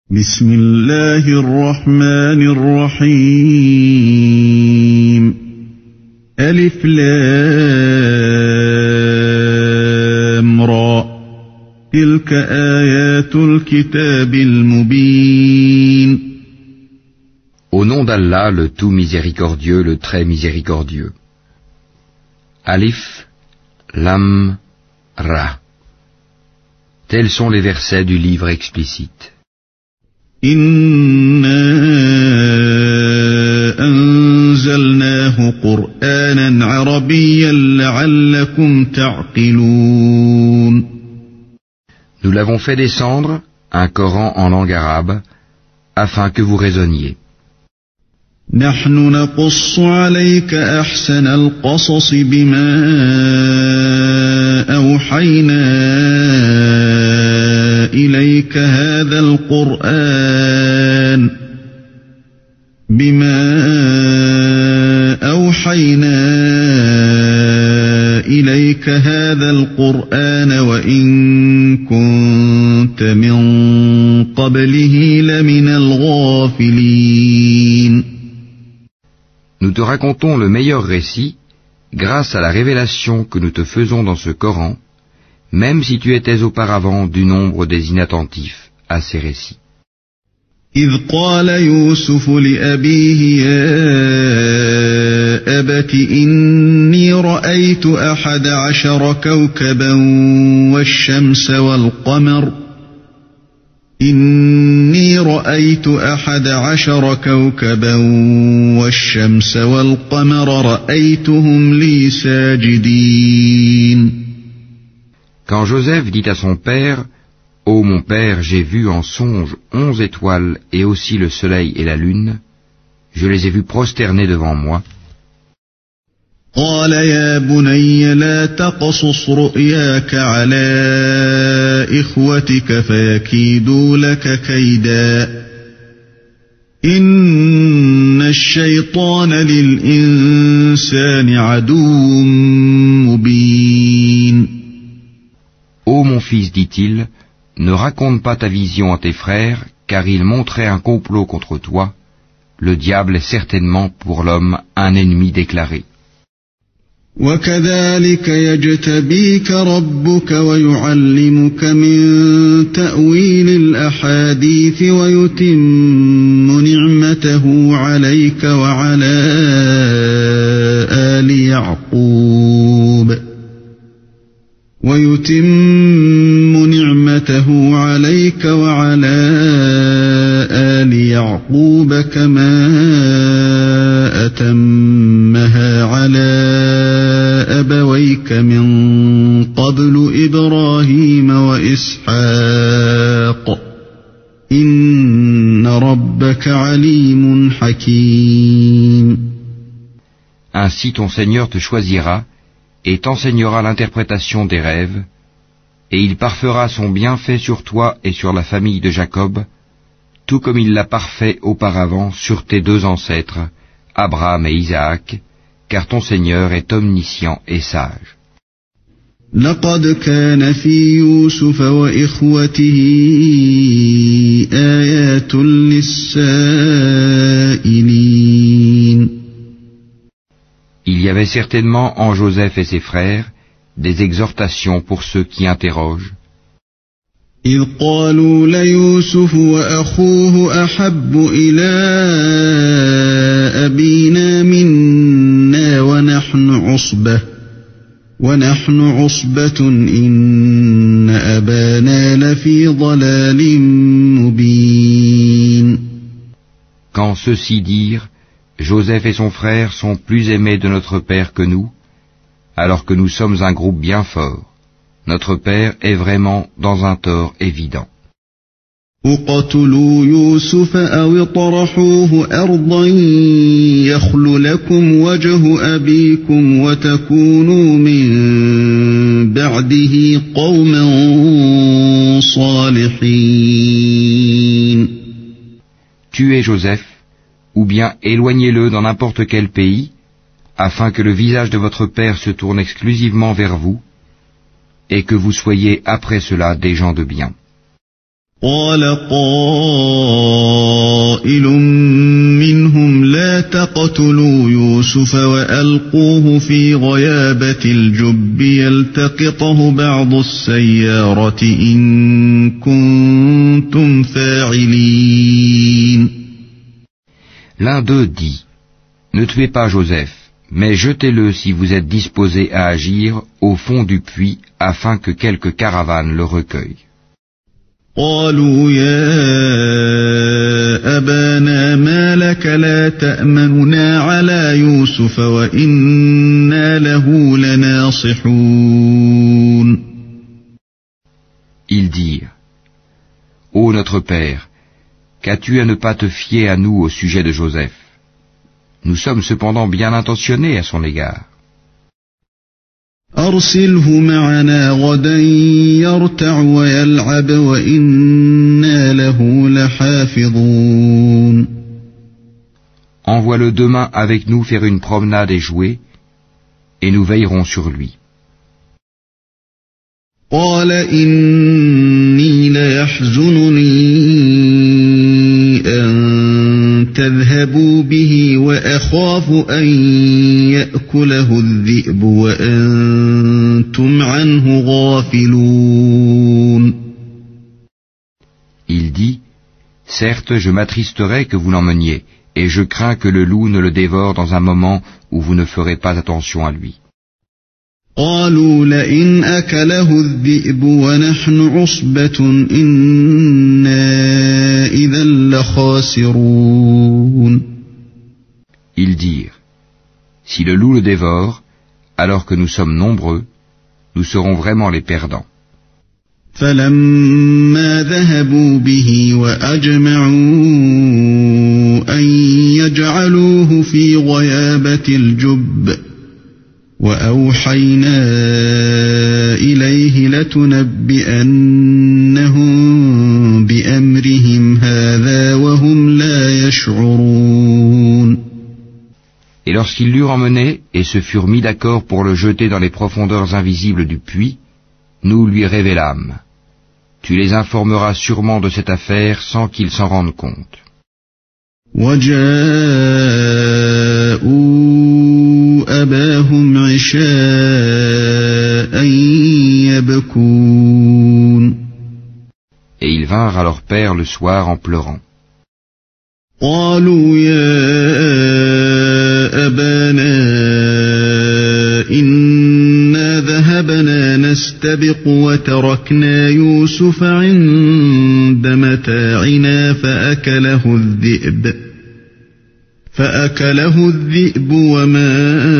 بسم الله الرحمن الرحيم ألف لام را تلك آيات الكتاب المبين Au nom d'Allah, le tout miséricordieux, le très miséricordieux. Alif, Lam, Ra. Tels sont les versets du livre explicite. إنا أنزلناه قرآنا عربيا لعلكم تعقلون. Nous l'avons fait descendre, un Coran en langue arabe, afin que vous raisonniez. نحن نقص عليك أحسن القصص بما أوحينا إليك هذا القرآن وإن كنت من قبله لمن الغافلين. Nous te racontons le meilleur récit grâce à la révélation que nous te faisons dans ce Coran, même si tu étais auparavant du nombre des inattentifs à ces récits. إذ قال يوسف لأبيه يا أبت إني رأيت 11 كوكبا والشمس والقمر إني رأيت 11 كوكبا والشمس والقمر رأيتهم لي ساجدين. Quand Joseph dit à son père, « Ô mon père, j'ai vu en songe 11 étoiles et aussi le soleil et la lune, je les ai vus prosternés devant moi. » قال يا بني لا تقصص رؤياك على إخوتك فيكيدوا لك كيدا إن الشيطان للإنسان عدو مبين. Ô mon fils, dit-il, ne raconte pas ta vision à tes frères, car ils montraient un complot contre toi. Le diable est certainement pour l'homme un ennemi déclaré. وكذلك يجتبيك ربك ويعلمك من تأويل الأحاديث ويتم نعمته عليك وعلى آل يعقوب كما أتمها على أبويك من قبل إبراهيم وإسحاق إن ربك عليم حكيم. Ainsi ton Seigneur te choisira et t'enseignera l'interprétation des rêves, et il parfera son bienfait sur toi et sur la famille de Jacob, tout comme il l'a parfait auparavant sur tes deux ancêtres, Abraham et Isaac, car ton Seigneur est omniscient et sage. لقد كان في يوسف وإخوته آيات للسائلين. Il y avait certainement en Joseph et ses frères des exhortations pour ceux qui interrogent. إذ قالوا ليوسف وأخوه أحب إلى أبينا منا ونحن عصبة إن أبانا لفي ضلال مبين. Quand ceux-ci dirent, Joseph et son frère sont plus aimés de notre père que nous, alors que nous sommes un groupe bien fort. Notre père est vraiment dans un tort évident. اقتلوا يوسف أو اطرحوه أرضا يخل لكم وجه أبيكم وتكونوا من بعده قوما صالحين. Tuez Joseph, ou bien éloignez-le dans n'importe quel pays, afin que le visage de votre père se tourne exclusivement vers vous, et que vous soyez après cela des gens de bien. قال قائل منهم لا تقتلوا يوسف وألقوه في غيابة الجب يلتقطه بعض السيارة إن كنتم فاعلين. L'un d'eux dit, ne tuez pas Joseph, mais jetez-le si vous êtes disposés à agir au fond du puits afin que quelque caravane le recueille. قالوا يا أبانا ما لك لا تأمننا على يوسف وإنا له لناصحون. Ils dirent, ô notre père, qu'as-tu à ne pas te fier à nous au sujet de Joseph? Nous sommes cependant bien intentionnés à son égard. أرسله معنا غدا يرتع ويلعب وإنا له لحافظون. Envoie-le demain avec nous faire une promenade et jouer, et nous veillerons sur lui. قال إني ليحزنني أن تذهبوا به وأخاف أن يأكله الذئب وأنتم عنه غافلون. Il dit, certes, je m'attristerai que vous l'emmeniez, et je crains que le loup ne le dévore dans un moment où vous ne ferez pas attention à lui. قالوا لئن أكله الذئب ونحن عصبة إنا إذا لخاسرون. Ils dirent, si le loup le dévore, alors que nous sommes nombreux, nous serons vraiment les perdants. فلما ذهبوا به وأجمعوا أن يجعلوه في غيابة الجب وأوحينا إليه لتنبئنهم بأمرهم هذا وهم لا يشعرون. Et lorsqu'ils l'eurent emmené et se furent mis d'accord pour le jeter dans les profondeurs invisibles du puits, nous lui révélâmes. Tu les informeras sûrement de cette affaire sans qu'ils s'en rendent compte. وجاءوا أباهم عشاء يبكون. Et ils vinrent à leur père le soir en pleurant. قالوا يا أبانا إنا ذهبنا نستبق وتركنا يوسف عند متاعنا فأكله الذئب وما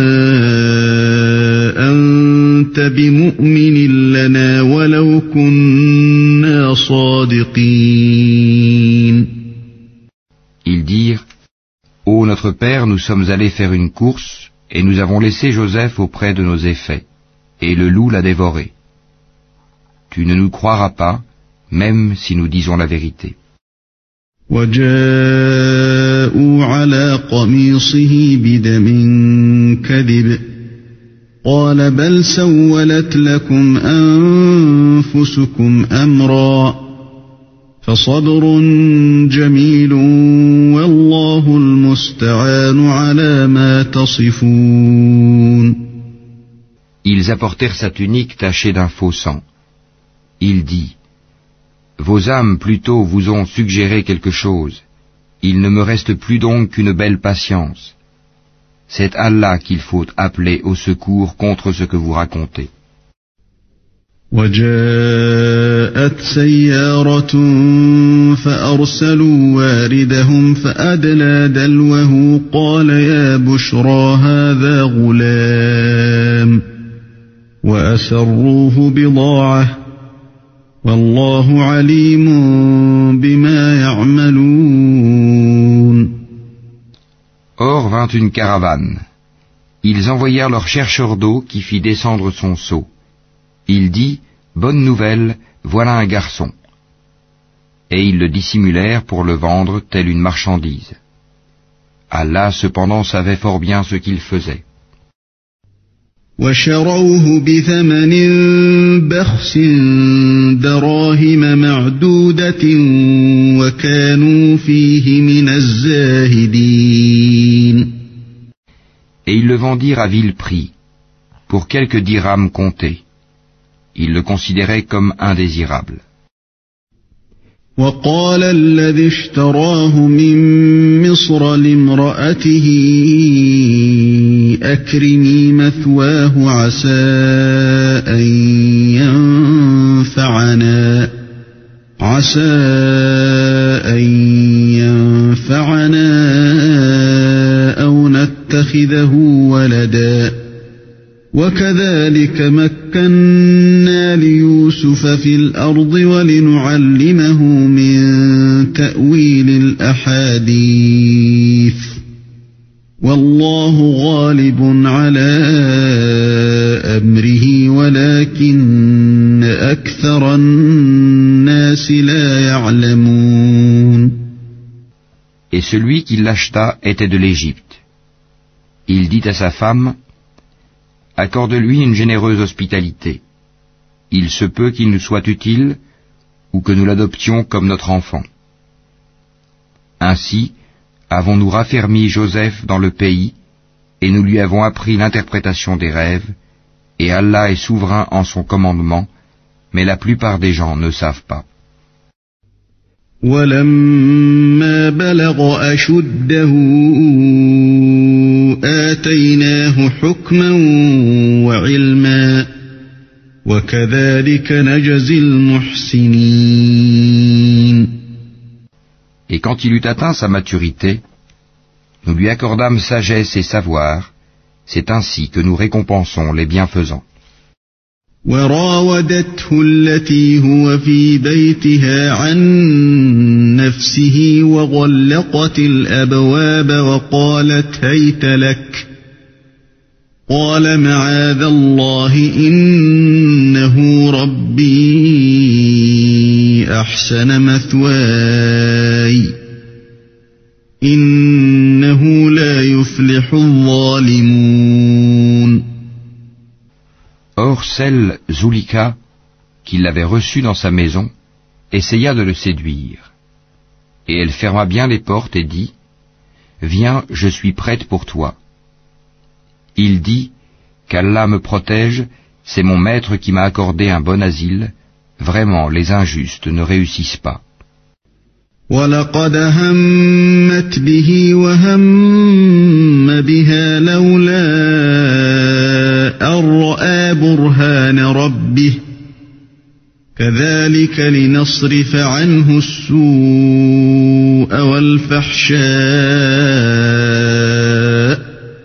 أنت بمؤمن لنا ولو كنا صادقين. Ils dirent, ô notre père, nous sommes allés faire une course, et nous avons laissé Joseph auprès de nos effets, et le loup l'a dévoré. Tu ne nous croiras pas, même si nous disons la vérité. وجاءوا على قميصه بدم كذب قال بل سولت لكم أنفسكم أمرا فصبر جميل والله المستعان على ما تصفون. Ils apportèrent sa tunique tachée d'un faux sang. Il dit, vos âmes plutôt vous ont suggéré quelque chose. Il ne me reste plus donc qu'une belle patience. C'est Allah qu'il faut appeler au secours contre ce que vous racontez. وجاءت سيارة فأرسلوا واردهم فأدلى دلوه قال يا بشرى هذا غلام وأسروه بضاعة والله عليم بما يعملون. Or vint une caravane. Ils envoyèrent leur chercheur d'eau qui fit descendre son seau. Il dit, bonne nouvelle, voilà un garçon. Et ils le dissimulèrent pour le vendre telle une marchandise. Allah cependant savait fort bien ce qu'il faisait. وشروه بثمن بخس دراهم معدودة وكانوا فيه من الزاهدين. Et ils le vendirent à vil prix, pour quelques dirhams comptés. Ils le considéraient comme indésirable. وقال الذي اشتراه من مصر لامرأته أكرمي مثواه عسى أن ينفعنا أو نتخذه ولدا وكذلك مكنا ليوسف في الأرض ولنعلمه من تأويل الأحاديث والله غالب على أمره ولكن أكثر الناس لا يعلمون. Et celui qui l'acheta était de l'Égypte. Il dit à sa femme: accorde-lui une généreuse hospitalité. Il se peut qu'il nous soit utile, ou que nous l'adoptions comme notre enfant. Ainsi, avons-nous raffermi Joseph dans le pays, et nous lui avons appris l'interprétation des rêves, et Allah est souverain en son commandement, mais la plupart des gens ne savent pas. وَلَمَّا بَلَغَ أَشُدَّهُ آتَيْنَاهُ حُكْمًا وَعِلْمًا وَكَذَلِكَ نَجْزِي الْمُحْسِنِينَ. Et quand il eut atteint sa maturité, nous lui accordâmes sagesse et savoir, c'est ainsi que nous récompensons les bienfaisants. وراودته التي هو في بيتها عن نفسه وغلقت الأبواب وقالت هيت لك قال معاذ الله إنه ربي أحسن مثواي إنه لا يفلح الظالمون. Or celle, Zulika, qui l'avait reçu dans sa maison, essaya de le séduire. Et elle ferma bien les portes et dit: viens, je suis prête pour toi. Il dit: qu'Allah me protège, c'est mon maître qui m'a accordé un bon asile, vraiment les injustes ne réussissent pas. وَلَقَدْ هَمَّتْ بِهِ وَهَمَّ بِهَا لَوْلَا أَن رَّأَىٰ بُرْهَانَ رَبِّهِ كَذَلِكَ لِنَصْرِفَ عَنْهُ السُّوءَ وَالْفَحْشَاءَ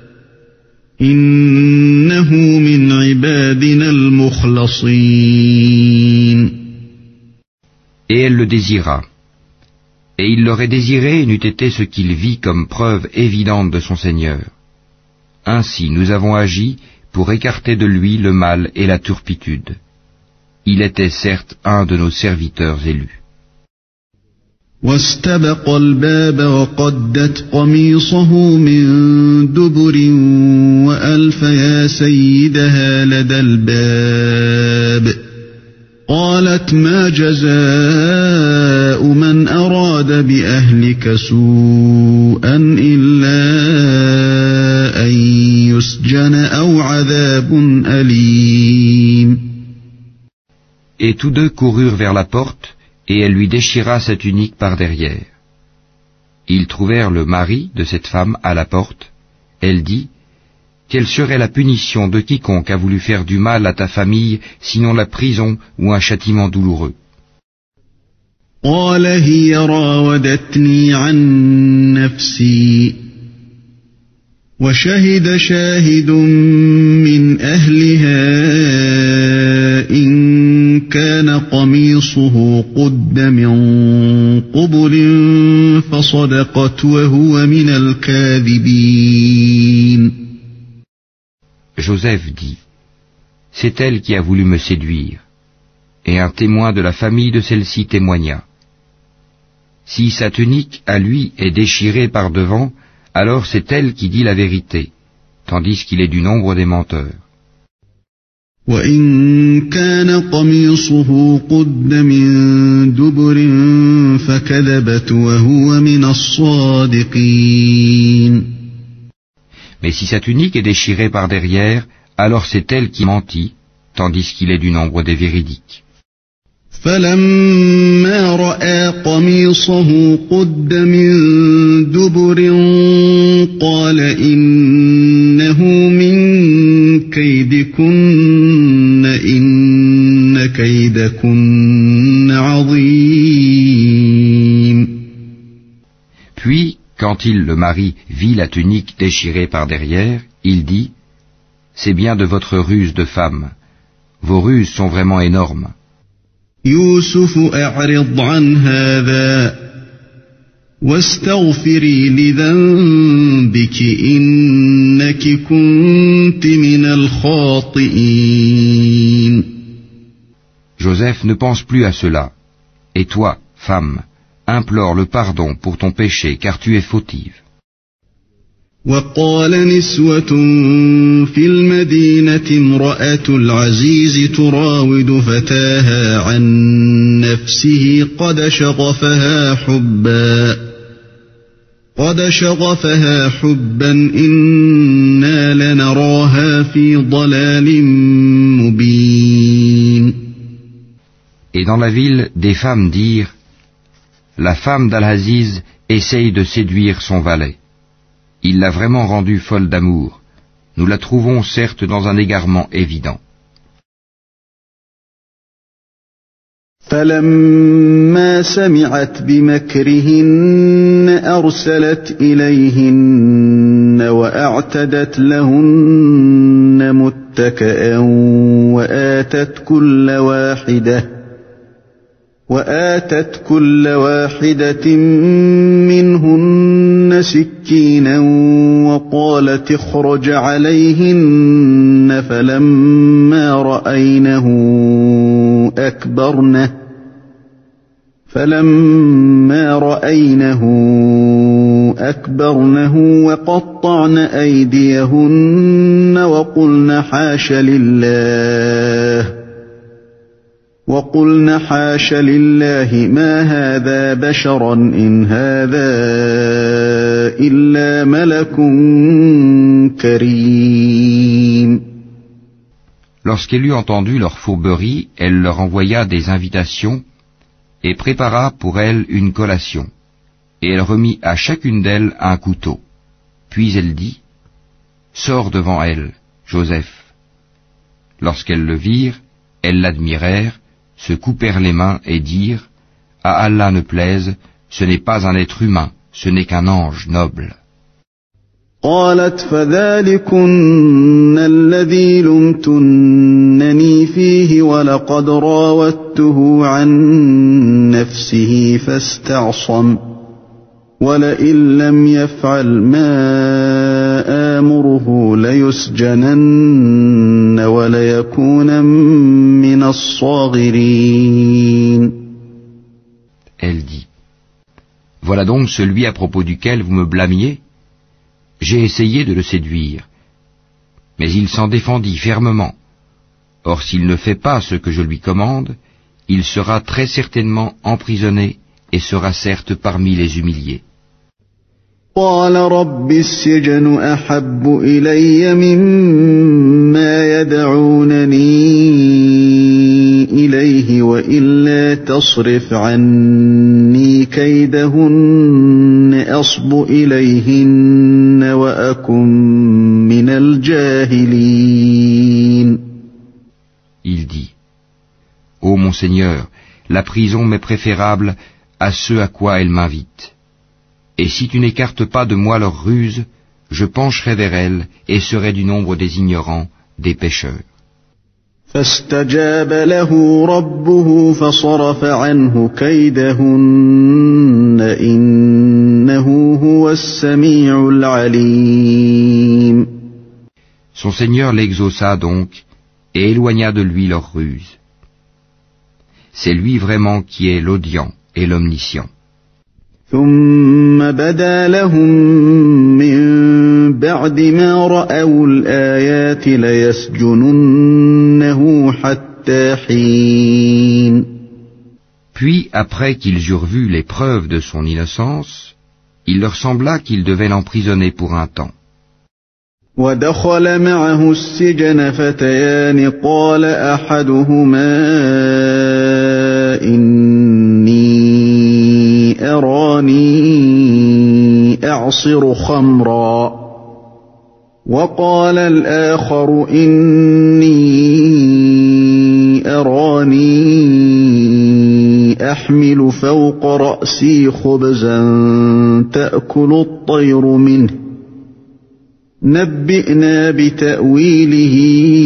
إِنَّهُ مِنْ عِبَادِنَا الْمُخْلَصِينَ. Et elle le désira. Et il l'aurait désiré n'eût été ce qu'il vit comme preuve évidente de son Seigneur. Ainsi nous avons agi pour écarter de lui le mal et la turpitude. Il était certes un de nos serviteurs élus. واستبق الباب وقدت قميصه من دبر وألف يا سيدها لدى الباب قالت ما جزاء من أراد بأهلك سوءا إلا أن يسجن أو عذاب أليم. Et tous deux coururent vers la porte, et elle lui déchira sa tunique par derrière. Ils trouvèrent le mari de cette femme à la porte. Elle dit: quelle serait la punition de quiconque a voulu faire du mal à ta famille, sinon la prison ou un châtiment douloureux? قال هي راودتني عن نفسي وشهد شاهد من أهلها إن كان قميصه قد من قبل فصدقت وهو من الكاذبين. Joseph dit: c'est elle qui a voulu me séduire, et un témoin de la famille de celle-ci témoigna. Si sa tunique à lui est déchirée par devant, alors c'est elle qui dit la vérité, tandis qu'il est du nombre des menteurs. وإن كان قميصه قد من دبر فكذبت وهو من الصادقين. Mais si sa tunique est déchirée par derrière, alors c'est elle qui mentit, tandis qu'il est du nombre des véridiques. فلما رأى قميصه قد من دبر قال إنه من كيدكن إن كيدكن عظيم. Puis, quand il, le mari, vit la tunique déchirée par derrière, il dit: C'est bien de votre ruse de femme. Vos ruses sont vraiment énormes. يوسف أعرض عن هذا واستغفري لذنبك إنك كنت من الخاطئين. Joseph ne pense plus à cela. Et toi, femme, implore le pardon pour ton péché, car tu es fautive. وقال نسوة في المدينة امرأة العزيز تراود فتاها عن نفسه قد شغفها حبا إنا لنراها في ضلال مبين. Et dans la ville, des femmes dirent: La femme d'Al-Aziz essaye de séduire son valet. Il l'a vraiment rendue folle d'amour. Nous la trouvons certes dans un égarement évident. فلما سمعت بمكرهن أرسلت إليهن وأعتدت لهن متكئا وآتت كل واحدة منهن سكينا وقالت اخرج عليهن فلما رأينه أكبرنه وقطعن أيديهن وقلن حاش لله ما هذا بشرا إن هذا إلا ملك كريم. Lorsqu'elle eut entendu leur fourberie, elle leur envoya des invitations et prépara pour elles une collation. Et elle remit à chacune d'elles un couteau. Puis elle dit: Sors devant elle, Joseph. Lorsqu'elles le virent, elles l'admirèrent, se coupèrent les mains et dirent: À Allah ne plaise, ce n'est pas un être humain, ce n'est qu'un ange noble. قالت فذلكن الذي لمتنني فيه ولقد راودته عن نفسه فاستعصم ولئن لم يفعل ما آمره ليسجنن وليكون من الصاغرين. Elle dit: Voilà donc celui à propos duquel vous me blâmiez. J'ai essayé de le séduire, mais il s'en défendit fermement. Or s'il ne fait pas ce que je lui commande, il sera très certainement emprisonné et sera certes parmi les humiliés. قال رب السجن أحب إلي مما يدعونني إليه وإلا تصرف عني كيدهن أصب إليهن وأكن من الجاهلين. Il dit: Ô mon Seigneur, la prison m'est préférable à ce à quoi elle m'invite. Et si tu n'écartes pas de moi leurs ruses, je pencherai vers elles et serai du nombre des ignorants, des pécheurs. فاستجاب له ربه فصرف عنه كيدهن إنه هو السميع العليم. Son Seigneur l'exauça donc et éloigna de lui leurs ruses. C'est lui vraiment qui est l'audient et l'omniscient. ثم بدا لهم من بعد ما رأوا الآيات ليسجننه حتى حين. Puis, après qu'ils eurent vu les preuves de son innocence, il leur sembla qu'ils devaient l'emprisonner pour un temps. ودخل معه السجن فتيان قال أحدهما إني أراني أعصر خمرا وقال الآخر إني أراني أحمل فوق رأسي خبزا تأكل الطير منه نبئنا بتأويله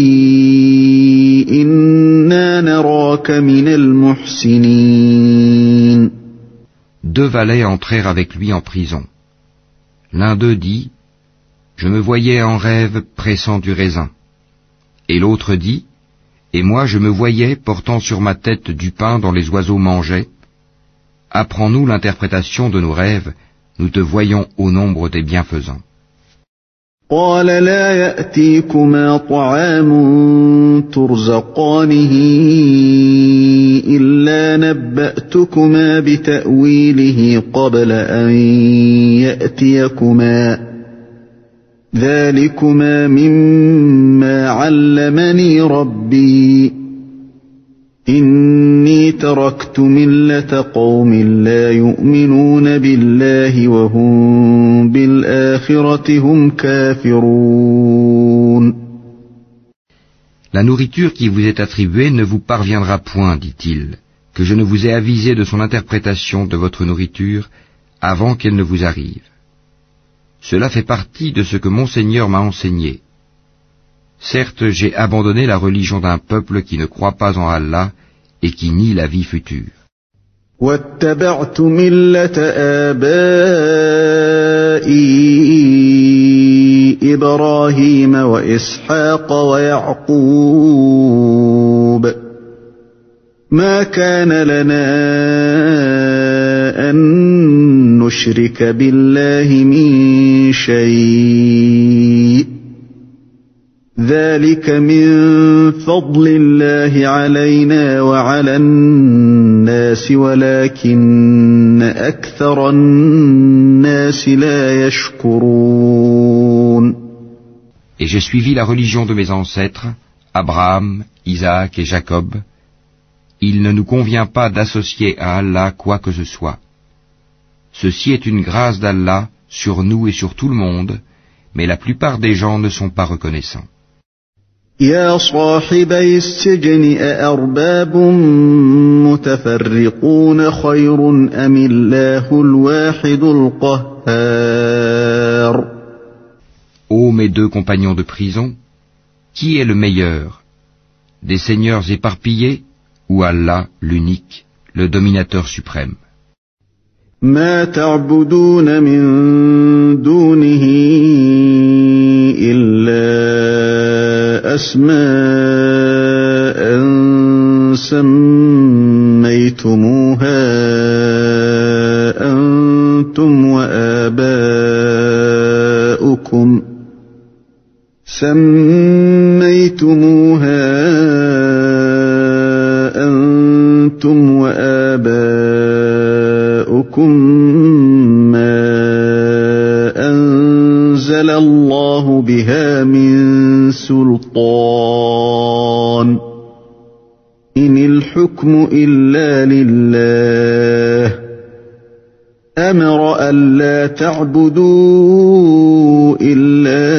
إنا نراك من المحسنين. Deux valets entrèrent avec lui en prison. L'un d'eux dit, « Je me voyais en rêve pressant du raisin. » Et l'autre dit, « Et moi je me voyais portant sur ma tête du pain dont les oiseaux mangeaient. Apprends-nous l'interprétation de nos rêves, nous te voyons au nombre des bienfaisants. » قال لا يأتيكما طعام ترزقانه إلا نبأتكما بتأويله قبل أن يأتيكما ذلكما مما علمني ربي إني تركت ملة قوم لا يؤمنون بالله وهم بالآخرة هم كافرون. La nourriture qui vous est attribuée ne vous parviendra point, dit-il, que je ne vous ai avisé de son interprétation de votre nourriture avant qu'elle ne vous arrive. Cela fait partie de ce que mon Seigneur m'a enseigné. Certes, j'ai abandonné la religion d'un peuple qui ne croit pas en Allah et qui nie la vie future. واتبعت ملة آبائي إبراهيم وإسحاق ويعقوب ما كان لنا أن نشرك بالله من شيء ذلك من فضل الله علينا وعلى الناس ولكن أكثر الناس لا يشكرون. Et j'ai suivi la religion de mes ancêtres, Abraham, Isaac et Jacob. Il ne nous convient pas d'associer à Allah quoi que ce soit. Ceci est une grâce d'Allah sur nous et sur tout le monde, mais la plupart des gens ne sont pas reconnaissants. يا صاحبي السجن أأرباب متفرقون خير أم الله الواحد القهار. Ô mes deux compagnons de prison, qui est le meilleur, des seigneurs éparpillés ou Allah l'unique, le dominateur suprême? ما تعبدون من دونه إلا أسماء سميتموها أنتم وآباؤكم ما أنزل الله بها من سلطان إن الحكم إلا لله أمر ألا تعبدوا إلا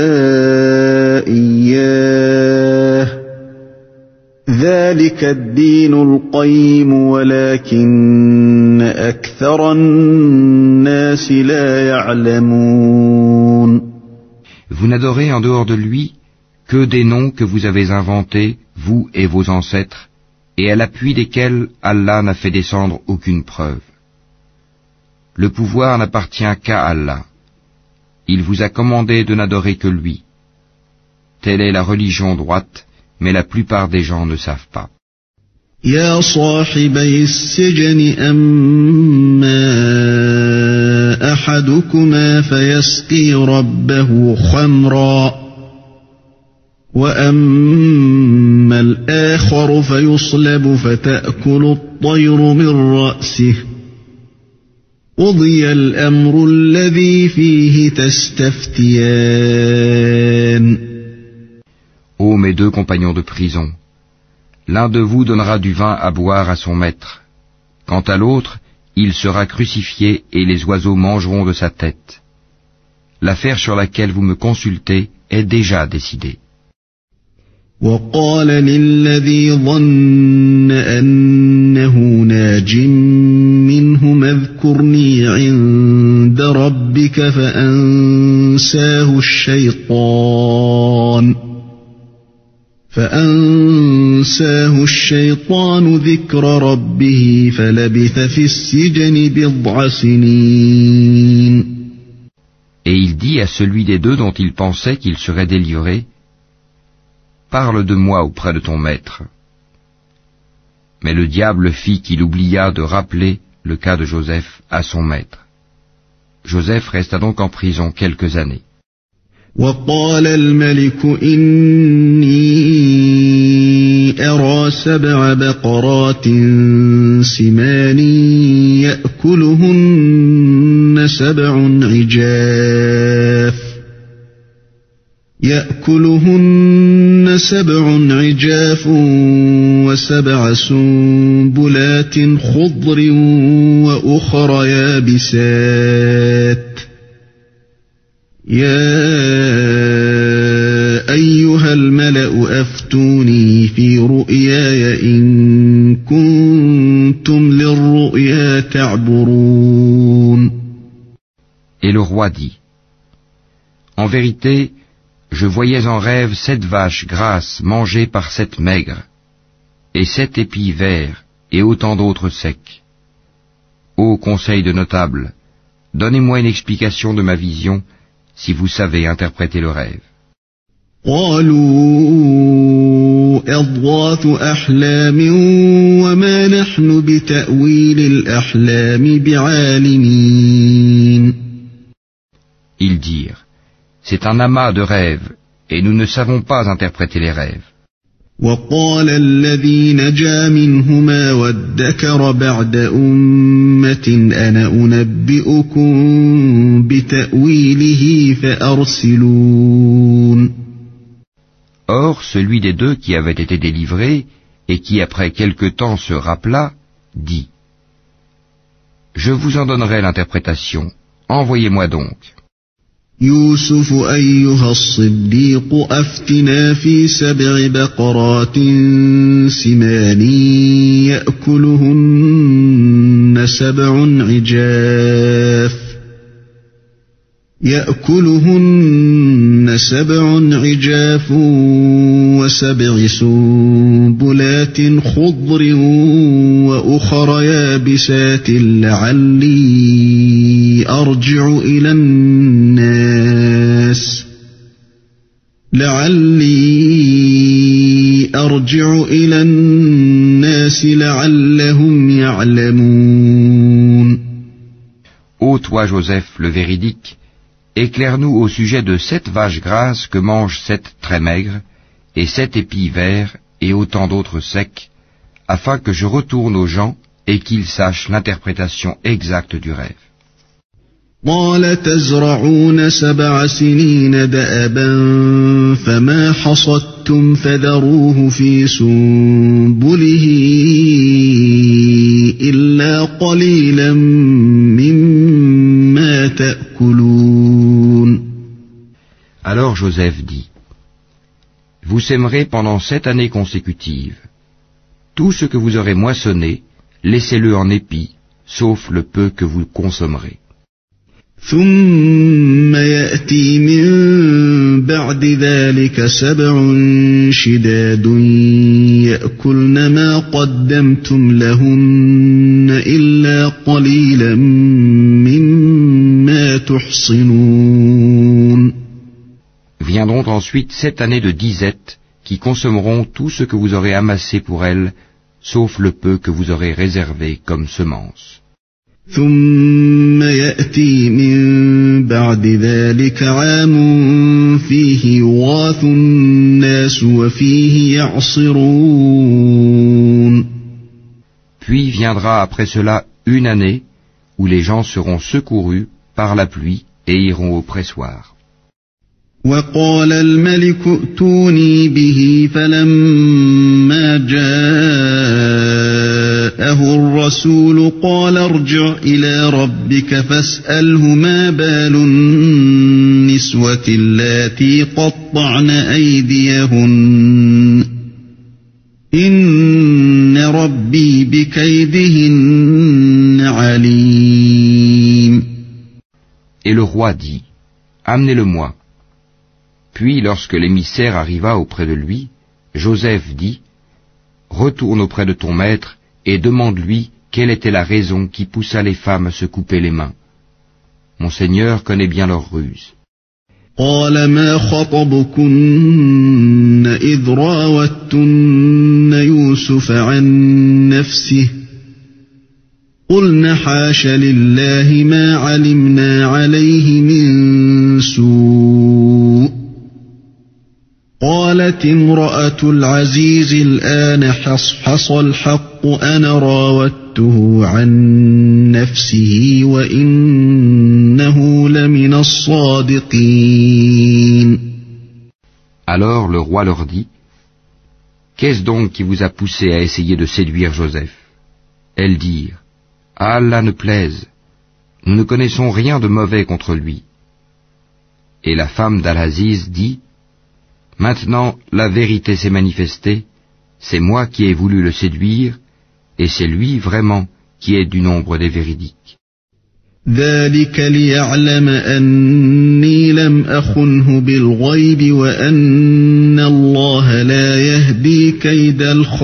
إياه ذلك الدين القيم ولكن أكثر الناس لا يعلمون. Vous n'adorez en dehors de lui que des noms que vous avez inventés, vous et vos ancêtres, et à l'appui desquels Allah n'a fait descendre aucune preuve. Le pouvoir n'appartient qu'à Allah. Il vous a commandé de n'adorer que lui. Telle est la religion droite, mais la plupart des gens ne savent pas. يا صاحبي السجن أما أحدكما فيسقي ربه خمرا وأما الآخر فيصلب فتأكل الطير من رأسه قضي الأمر الذي فيه تستفتيان. Ô mes deux compagnons de prison, l'un de vous donnera du vin à boire à son maître. Quant à l'autre, il sera crucifié et les oiseaux mangeront de sa tête. L'affaire sur laquelle vous me consultez est déjà décidée. وقال للذي ظن أنه ناج منهما اذكرني عند ربك فأنساه الشيطان ذكر ربه فلبث في السجن بضع سنين. Et il dit à celui des deux dont il pensait qu'il serait délivré, parle de moi auprès de ton maître. Mais le diable fit qu'il oublia de rappeler le cas de Joseph à son maître. Joseph resta donc en prison quelques années. وقال الملك إني أرى 7 بقرات سمان يأكلهن 7 عجاف و7 سنبلات خضر وأخر يابسات يا أيها الملأ أفتوني في رؤياي إن كنتم للرؤيا تعبرون. Et le roi dit, en vérité, je voyais en rêve 7 vaches grasses mangées par 7 maigres, et 7 épis verts, et autant d'autres secs. Ô conseil de notables, donnez-moi une explication de ma vision, si vous savez interpréter le rêve. قالوا أضغاث أحلام وما نحن بتأويل الأحلام بعالمين. Ils dirent, c'est un amas de rêves, et nous ne savons pas interpréter les rêves. وقال الذي نجا منهما وادكر بعد أمة أنا أنبئكم بتأويله فأرسلون. Or, celui des deux qui avait été délivré, et qui après quelque temps se rappela, dit, je vous en donnerai l'interprétation, envoyez-moi donc. يوسف أيها الصديق أفتنا في 7 بقرات سمان يأكلهن 7 عجاف و7 سنبلات خضر وأخر يابسات لعلي أرجع إلى الناس لعلهم يعلمون. Ô toi Joseph, le véridique, éclaire-nous au sujet de 7 vaches grasses que mangent 7 très maigres, et 7 épis verts, et autant d'autres secs, afin que je retourne aux gens et qu'ils sachent l'interprétation exacte du rêve. قال تزرعون 7 سنين دأبا فما حصدتم فذروه في سنبله إلا قليلا مما تأكلون. Alors Joseph dit, vous sèmerez pendant 7 années consécutives. Tout ce que vous aurez moissonné, laissez-le en épis, sauf le peu que vous consommerez. ثم يأتي من بعد ذلك 7 شداد يأكلن ما قدمتم لهن إلا قليلا مما تحصنون. Viendront ensuite 7 années de disette qui consommeront tout ce que vous aurez amassé pour elles, sauf le peu que vous aurez réservé comme semence. ثم يأتي من بعد ذلك عام فيه يغاث الناس وفيه يعصرون. Puis viendra après cela une année où les gens seront secourus par la pluie et iront au pressoir. وقال الملك ائتوني به فلما جاءه الرسول قال ارجع إلى ربك فاسأله ما بال النسوة اللاتي قطعن أيديهن إن ربي بكيدهن عليم. Et le roi dit, amenez-le-moi. Puis, lorsque l'émissaire arriva auprès de lui, Joseph dit, retourne auprès de ton maître et demande-lui quelle était la raison qui poussa les femmes à se couper les mains. Mon Seigneur connaît bien leurs ruses. قال ما خطبكن إذ راوتن يوسف عن نفسه قلن حاش لله ما علمنا عليه من سوء قالت امرأة العزيز الآن حصحص الحق أنا راودته عن نفسه وإنه لمن الصادقين. Alors le roi leur dit, qu'est-ce donc qui vous a poussé à essayer de séduire Joseph? Elles dirent, à Allah ne plaise, nous ne connaissons rien de mauvais contre lui. Et la femme d'Al-Aziz dit, maintenant la vérité s'est manifestée, c'est moi qui ai voulu le séduire, et c'est lui vraiment qui est du nombre des véridiques. ذلك ليعلم أني لم أخنه بالغيب وأن الله لا يهدي كيد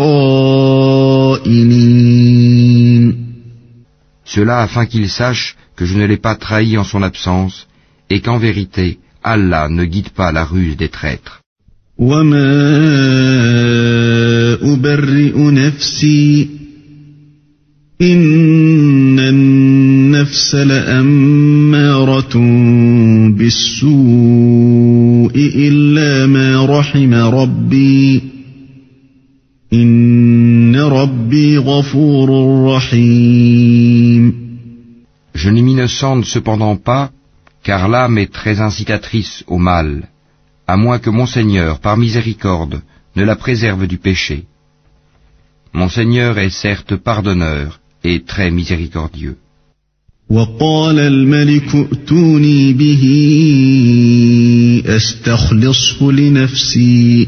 الخائنين. Cela afin qu'il sache que je ne l'ai pas trahi en son absence, et qu'en vérité, Allah ne guide pas la ruse des traîtres. وما أبرئ نفسي إن النفس لأمارة بالسوء إلا ما رحم ربي إن ربي غفور رحيم. Je ne m'innocente cependant pas, car l'âme est très incitatrice au mal, à moins que mon Seigneur, par miséricorde, ne la préserve du péché. Mon Seigneur est certes pardonneur et très miséricordieux. وقال الملك ائتوني به أستخلصه لنفسي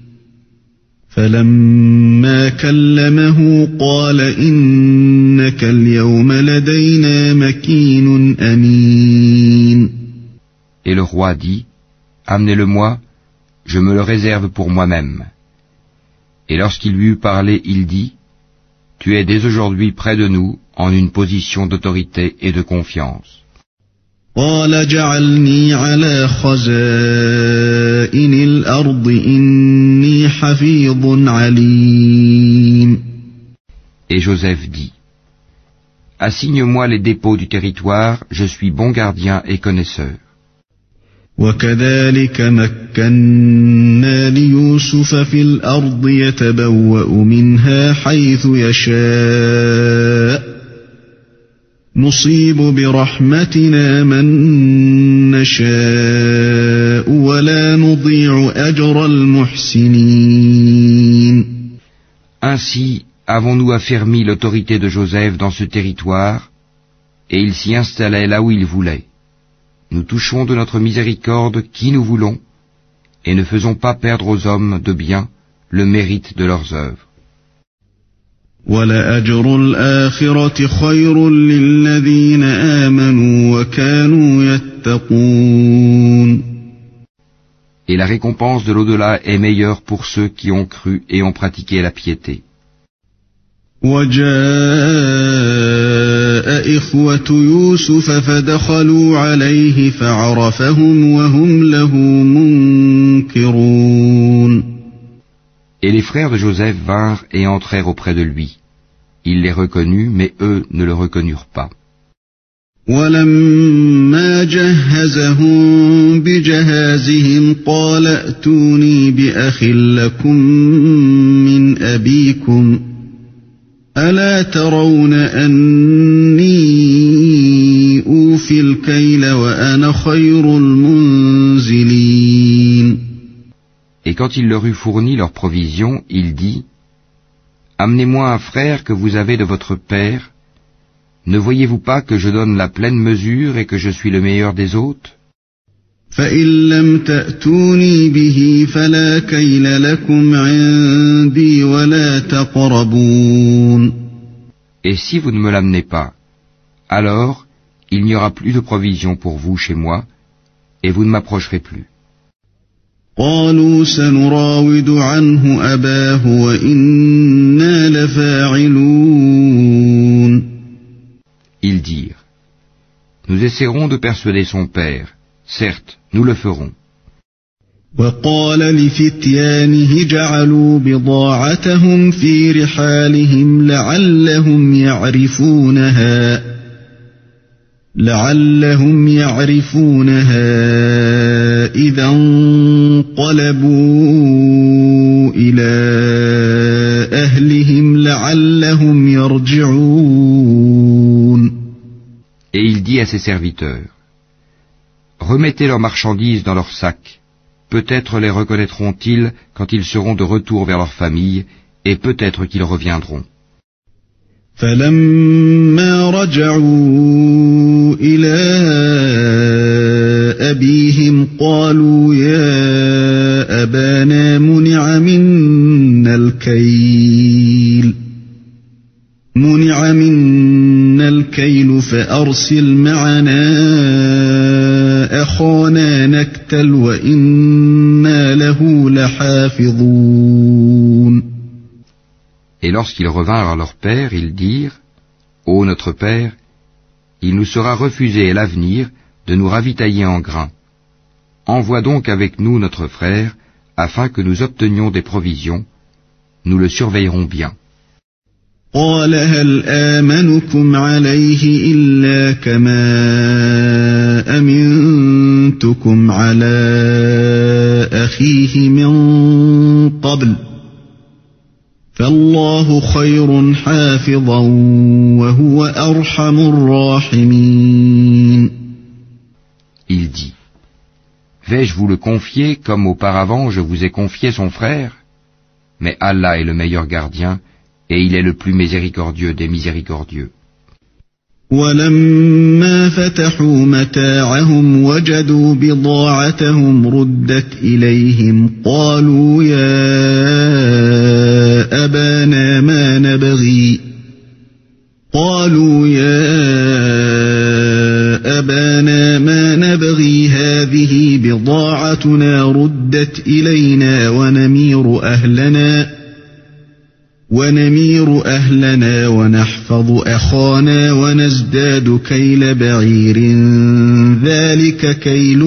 فلما كلمه قال إنك اليوم لدينا مكين أمين. Et le roi dit, amenez-le-moi, je me le réserve pour moi-même. Et lorsqu'il lui eut parlé, il dit, tu es dès aujourd'hui près de nous en une position d'autorité et de confiance. قال جعلني على خزائن الأرض إني حفيظ عليم. Et Joseph dit, assigne-moi les dépôts du territoire, je suis bon gardien et connaisseur. وكذلك مكنا ليوسف في الأرض يتبوأ منها حيث يشاء نصيب برحمتنا من نشاء ولا نضيع أجر المحسنين. Ainsi avons-nous affermi l'autorité de Joseph dans ce territoire, et il s'y installait là où il voulait. Nous touchons de notre miséricorde qui nous voulons, et ne faisons pas perdre aux hommes de bien le mérite de leurs œuvres. وَلَأَجْرُ الْآخِرَةِ خَيْرٌ لِّلَّذِينَ آمَنُوا وَكَانُوا يَتَّقُونَ. Et la récompense de l'au-delà est meilleure pour ceux qui ont cru et ont pratiqué la piété. وَجَاءَ إِخْوَةُ يُوسُفَ فَدَخَلُوا عَلَيْهِ فَعَرَفَهُمْ وَهُمْ لَهُ مُنكِرُونَ. Et les frères de Joseph vinrent et entrèrent auprès de lui. Il les reconnut, mais eux ne le reconnurent pas. ولما جهزهم بجهازهم قال ائتوني بأخ لكم من أبيكم ألا ترون أني أوفي الكيل وأنا خير المنزلين. Et quand il leur eut fourni leurs provisions, il dit, Amenez-moi un frère que vous avez de votre père. Ne voyez-vous pas que je donne la pleine mesure et que je suis le meilleur des hôtes? فإن لم تأتوني به فلا كيل لكم عندي ولا تقربون. Et si vous ne me l'amenez pas, alors il n'y aura plus de provision pour vous chez moi, et vous ne m'approcherez plus. قالوا سنراود عنه أباه وإنا لفاعلون. Ils dirent, Nous essaierons de persuader son père, certes, nous le ferons. وقال لفتيانه جعلوا بضاعتهم في رحالهم لعلهم يعرفونها إذا انقلبوا إلى أهلهم لعلهم يرجعون. Et il dit à ses serviteurs, Remettez leurs marchandises dans leurs sacs. Peut-être les reconnaîtront-ils quand ils seront de retour vers leur famille, et peut-être qu'ils reviendront. فلما رجعوا إلى أبيهم قالوا يا أبانا منع منا الكيل فأرسل معنا أخانا نكتل وإنا له لحافظون. Et lorsqu'ils revinrent à leur père, ils dirent, Ô notre père, il nous sera refusé à l'avenir de nous ravitailler en grains. Envoie donc avec nous notre frère, afin que nous obtenions des provisions. Nous le surveillerons bien. قال هل آمنكم عليه إلا كما أمنتكم على أخيه من قبل فالله خير حافظا وهو أرحم الراحمين. Il dit, Vais-je vous le confier comme auparavant je vous ai confié son frère? Mais Allah est le meilleur gardien, et il est le plus miséricordieux des miséricordieux. ولما فتحوا متاعهم وجدوا بضاعتهم ردت إليهم قالوا يا أبانا ما نبغي هذه بضاعتنا ردت إلينا ونمير أهلنا ونحفظ أخانا ونزداد كيل بعير ذلك كيل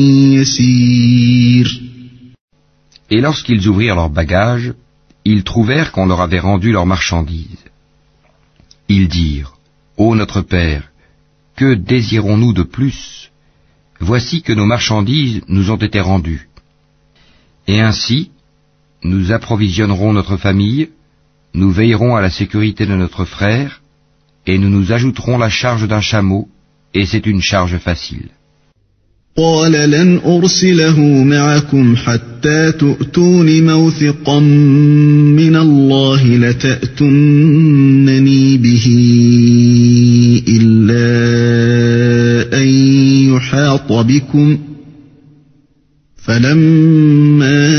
يسير. Et lorsqu'ils ouvrirent leurs bagages, ils trouvèrent qu'on leur avait rendu leurs marchandises. Ils dirent, Ô notre Père, que désirons-nous de plus? Voici que nos marchandises nous ont été rendues. Et ainsi, nous approvisionnerons notre famille, nous veillerons à la sécurité de notre frère, et nous nous ajouterons la charge d'un chameau, et c'est une charge facile. قال لن أرسله معكم حتى تؤتون موثقا من الله لتأتونني به إلا أن يحاط بكم فلما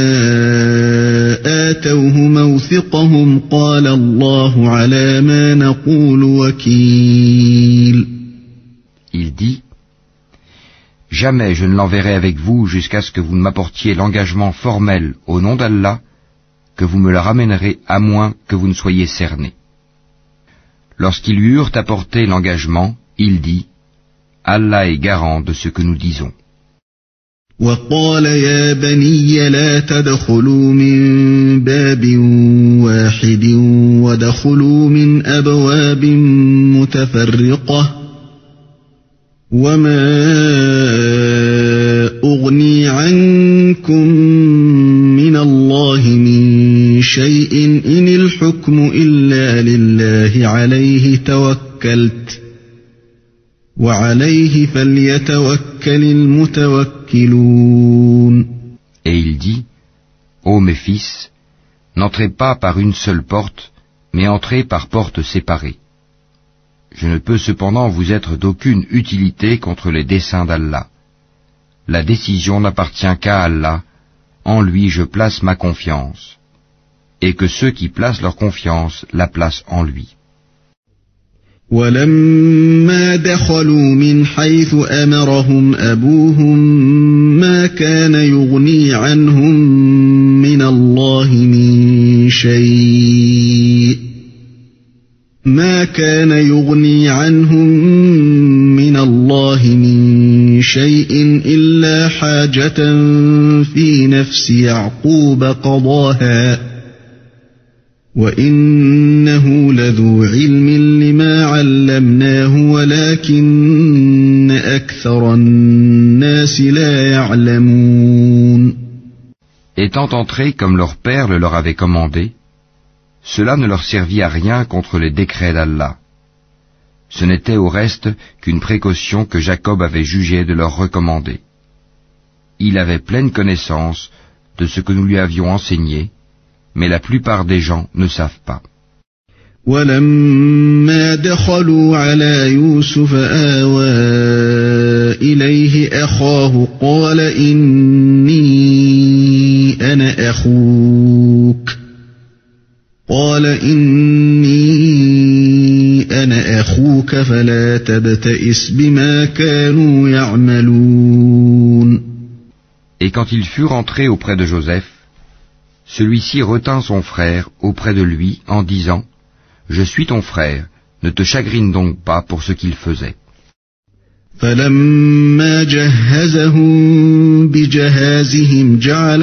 آتوه موثقهم قال الله على ما نقول وكيل. Il dit, Jamais je ne l'enverrai avec vous jusqu'à ce que vous ne m'apportiez l'engagement formel au nom d'Allah, que vous me le ramènerez à moins que vous ne soyez cerné. Lorsqu'ils lui eurent apporté l'engagement, il dit, Allah est garant de ce que nous disons. وقال يا بني لا تدخلوا من باب واحد ودخلوا من أبواب متفرقة وما أغني عنكم من الله من شيء إن الحكم إلا لله عليه توكلت وعليه فليتوكل المتوكلون. Et il dit, ô mes fils, n'entrez pas par une seule porte, mais entrez par portes séparées. Je ne peux cependant vous être d'aucune utilité contre les desseins d'Allah. La décision n'appartient qu'à Allah, en lui je place ma confiance, et que ceux qui placent leur confiance la placent en lui. وَلَمَّا دَخَلُوا مِنْ حَيْثُ أَمَرَهُمْ أَبُوهُمْ مَا كَانَ يُغْنِي عَنْهُمْ مِنَ اللَّهِ مِنْ شَيْءٍ ما كان يغني عنهم من الله من شيء إلا حاجة في نفس يعقوب قضاها وإنه لذو علم لما علمناه ولكن أكثر الناس لا يعلمون. Étant entrés comme leur père le leur avait commandé, cela ne leur servit à rien contre les décrets d'Allah. Ce n'était au reste qu'une précaution que Jacob avait jugé de leur recommander. Il avait pleine connaissance de ce que nous lui avions enseigné, mais la plupart des gens ne savent pas. وَلَمَّا دَخَلُوا عَلَى يُوسُفَ آوَى إِلَيْهِ أَخَاهُ قَالَ إِنِّي أَنَا أَخُوكَ فَلَا تَبْتَئِسْ بِمَا كَانُوا يَعْمَلُونَ. Et quand ils furent entrés auprès de Joseph, celui-ci retint son frère auprès de lui en disant, « Je suis ton frère, ne te chagrine donc pas pour ce qu'il faisait. » فَلَمَّا جَهَّزَهُم بِجَهَازِهِمْ جَعَلَ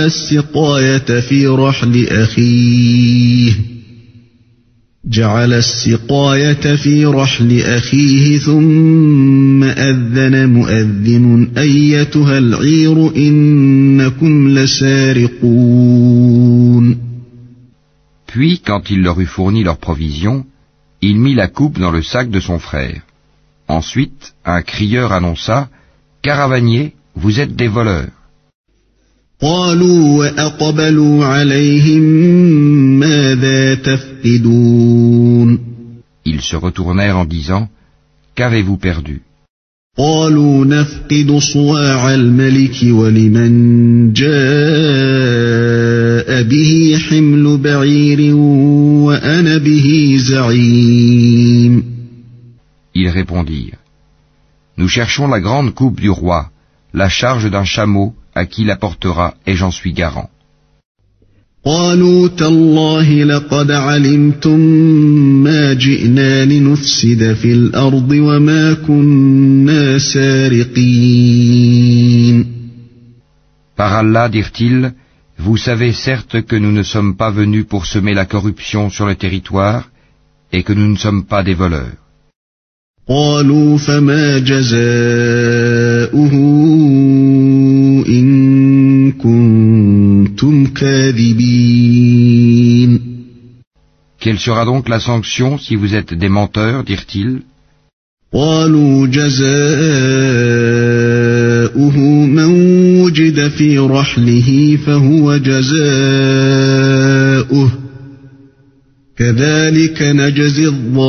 السِّقَايَةَ فِي رَحْلِ أَخِيهِ ثُمَّ أَذَّنَ مُؤَذِّنٌ أَيَّتُهَا الْعِيرُ إِنَّكُمْ لَسَارِقُونَ. Puis, quand il leur eut fourni leurs provisions, il mit la coupe dans le sac de son frère. Ensuite, un crieur annonça, « Caravaniers, vous êtes des voleurs. » قالوا وأقبلوا عليهم ماذا تفقدون. Ils se retournèrent en disant, « Qu'avez-vous perdu ?» قالوا نفقد صواع الملك ولمن جاء به حمل بعير وأنا به زعيم. Ils répondirent, « Nous cherchons la grande coupe du roi, la charge d'un chameau, à qui la portera, et j'en suis garant. » قالوا تالله لقد علمتم ما جئنا لنفسد في الأرض وما كنا سارقين. Par Allah, dirent-ils, vous savez certes que nous ne sommes pas venus pour semer la corruption sur le territoire, et que nous ne sommes pas des voleurs. قالوا فما جزاؤه إن كنتم كاذبين. Quelle sera donc la sanction si vous êtes des menteurs, dirent-ils? قالوا جزاؤه من وجد في رحله فهو جزاؤه كذلك نجزي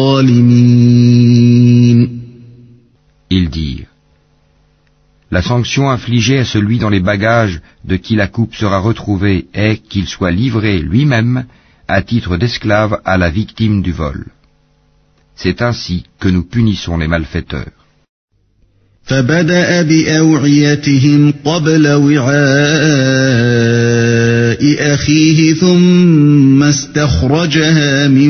الظالمين. Ils dirent, la sanction infligée à celui dans les bagages de qui la coupe sera retrouvée est qu'il soit livré lui-même à titre d'esclave à la victime du vol. C'est ainsi que nous punissons les malfaiteurs. فبدأ بأوعيتهم قبل وعاء أخيه ثم استخرجها من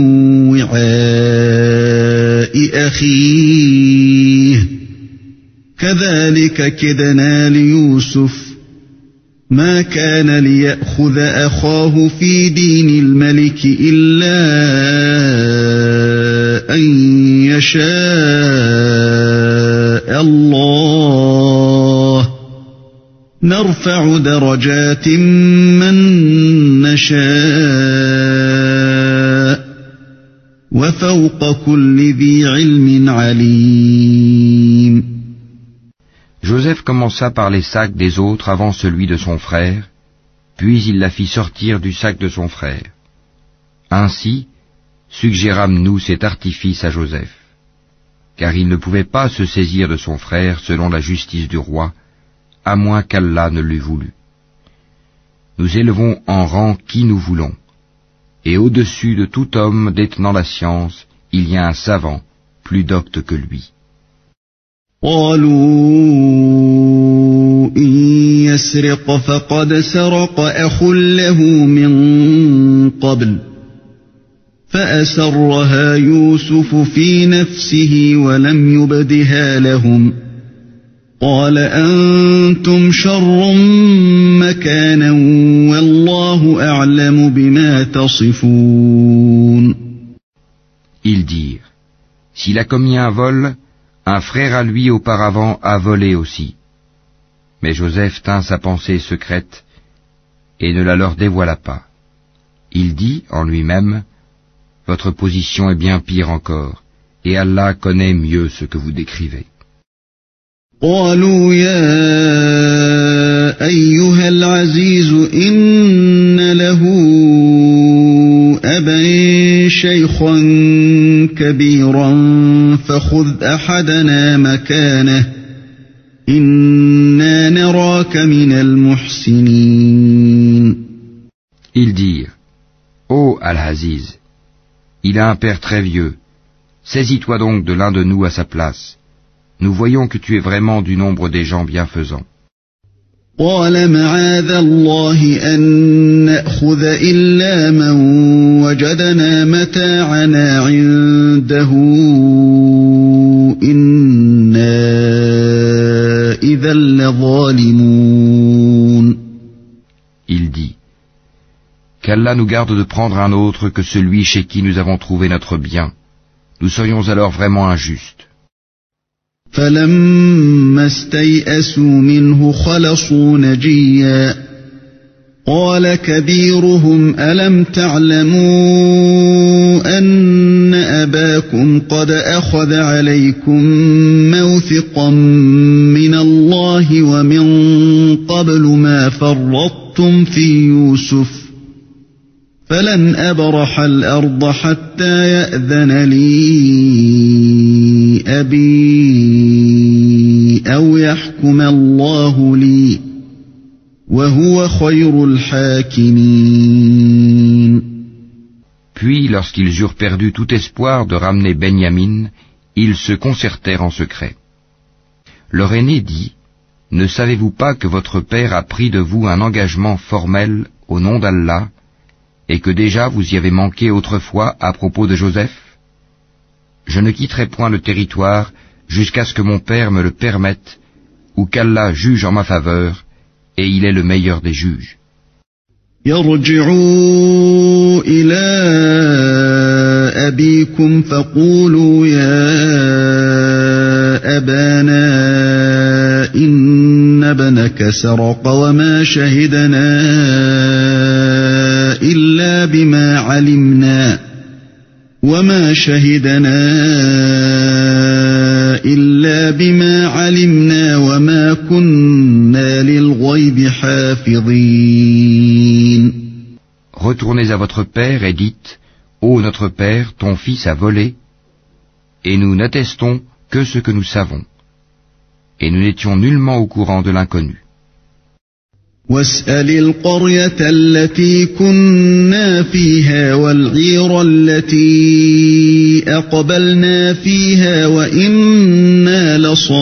وعاء أخيه كذلك كدنا ليوسف ما كان ليأخذ أخاه في دين الملك إلا أن يشاء الله نرفع درجات من نشاء وفوق كل ذي علم عليم. Joseph commença par les sacs des autres avant celui de son frère, puis il la fit sortir du sac de son frère. Ainsi, suggérâmes-nous cet artifice à Joseph, car il ne pouvait pas se saisir de son frère selon la justice du roi, à moins qu'Allah ne l'eût voulu. Nous élevons en rang qui nous voulons, et au-dessus de tout homme détenant la science, il y a un savant, plus docte que lui. قالوا إن يسرق فقد سرق أخ له من قبل فأسرها يوسف في نفسه ولم يبدها لهم قال أنتم شر مكانا والله أعلم بما تصفون. Ils dirent, s'il a commis un vol, un frère à lui auparavant a volé aussi. Mais Joseph tint sa pensée secrète et ne la leur dévoila pas. Il dit en lui-même, votre position est bien pire encore, et Allah connaît mieux ce que vous décrivez. قالوا يا أيها العزيز إن له أبا شيخا كبيرا فخذ أحدنا مكانه إنا نراك من المحسنين. Ils dirent, ô Al-Aziz, il a un père très vieux, saisis-toi donc de l'un de nous à sa place. Nous voyons que tu es vraiment du nombre des gens bienfaisants. قال معاذ الله أن نأخذ إلا من وجدنا متاعنا عنده إنا إذا لظالمون. Il dit, qu'Allah nous garde de prendre un autre que celui chez qui nous avons trouvé notre bien. Nous serions alors vraiment injustes. فلما استيئسوا منه خلصوا نجيا قال كبيرهم ألم تعلموا أن أباكم قد أخذ عليكم موثقا من الله ومن قبل ما فرطتم في يوسف فلن أبرح الأرض حتى يأذن لي أبي أو يحكم الله لي وهو خير الحاكمين. Puis, lorsqu'ils eurent perdu tout espoir de ramener Benyamin, ils se concertèrent en secret. Leur aîné dit, ne savez-vous pas que votre père a pris de vous un engagement formel au nom d'Allah, et que déjà vous y avez manqué autrefois à propos de Joseph? Je ne quitterai point le territoire jusqu'à ce que mon père me le permette, ou qu'Allah juge en ma faveur, et il est le meilleur des juges. يرجعوا إلى أبيكم فقولوا يا أبانا إن ابنك سرق وما شهدنا إلا بما علمنا وما كنا للغيب حافظين. Retournez à votre père et dites, ô notre père, ton fils a volé, et nous n'attestons que ce que nous savons, et nous n'étions nullement au courant de l'inconnu. واسأل القرية التي كنا فيها والعير التي أقبلنا فيها وإنا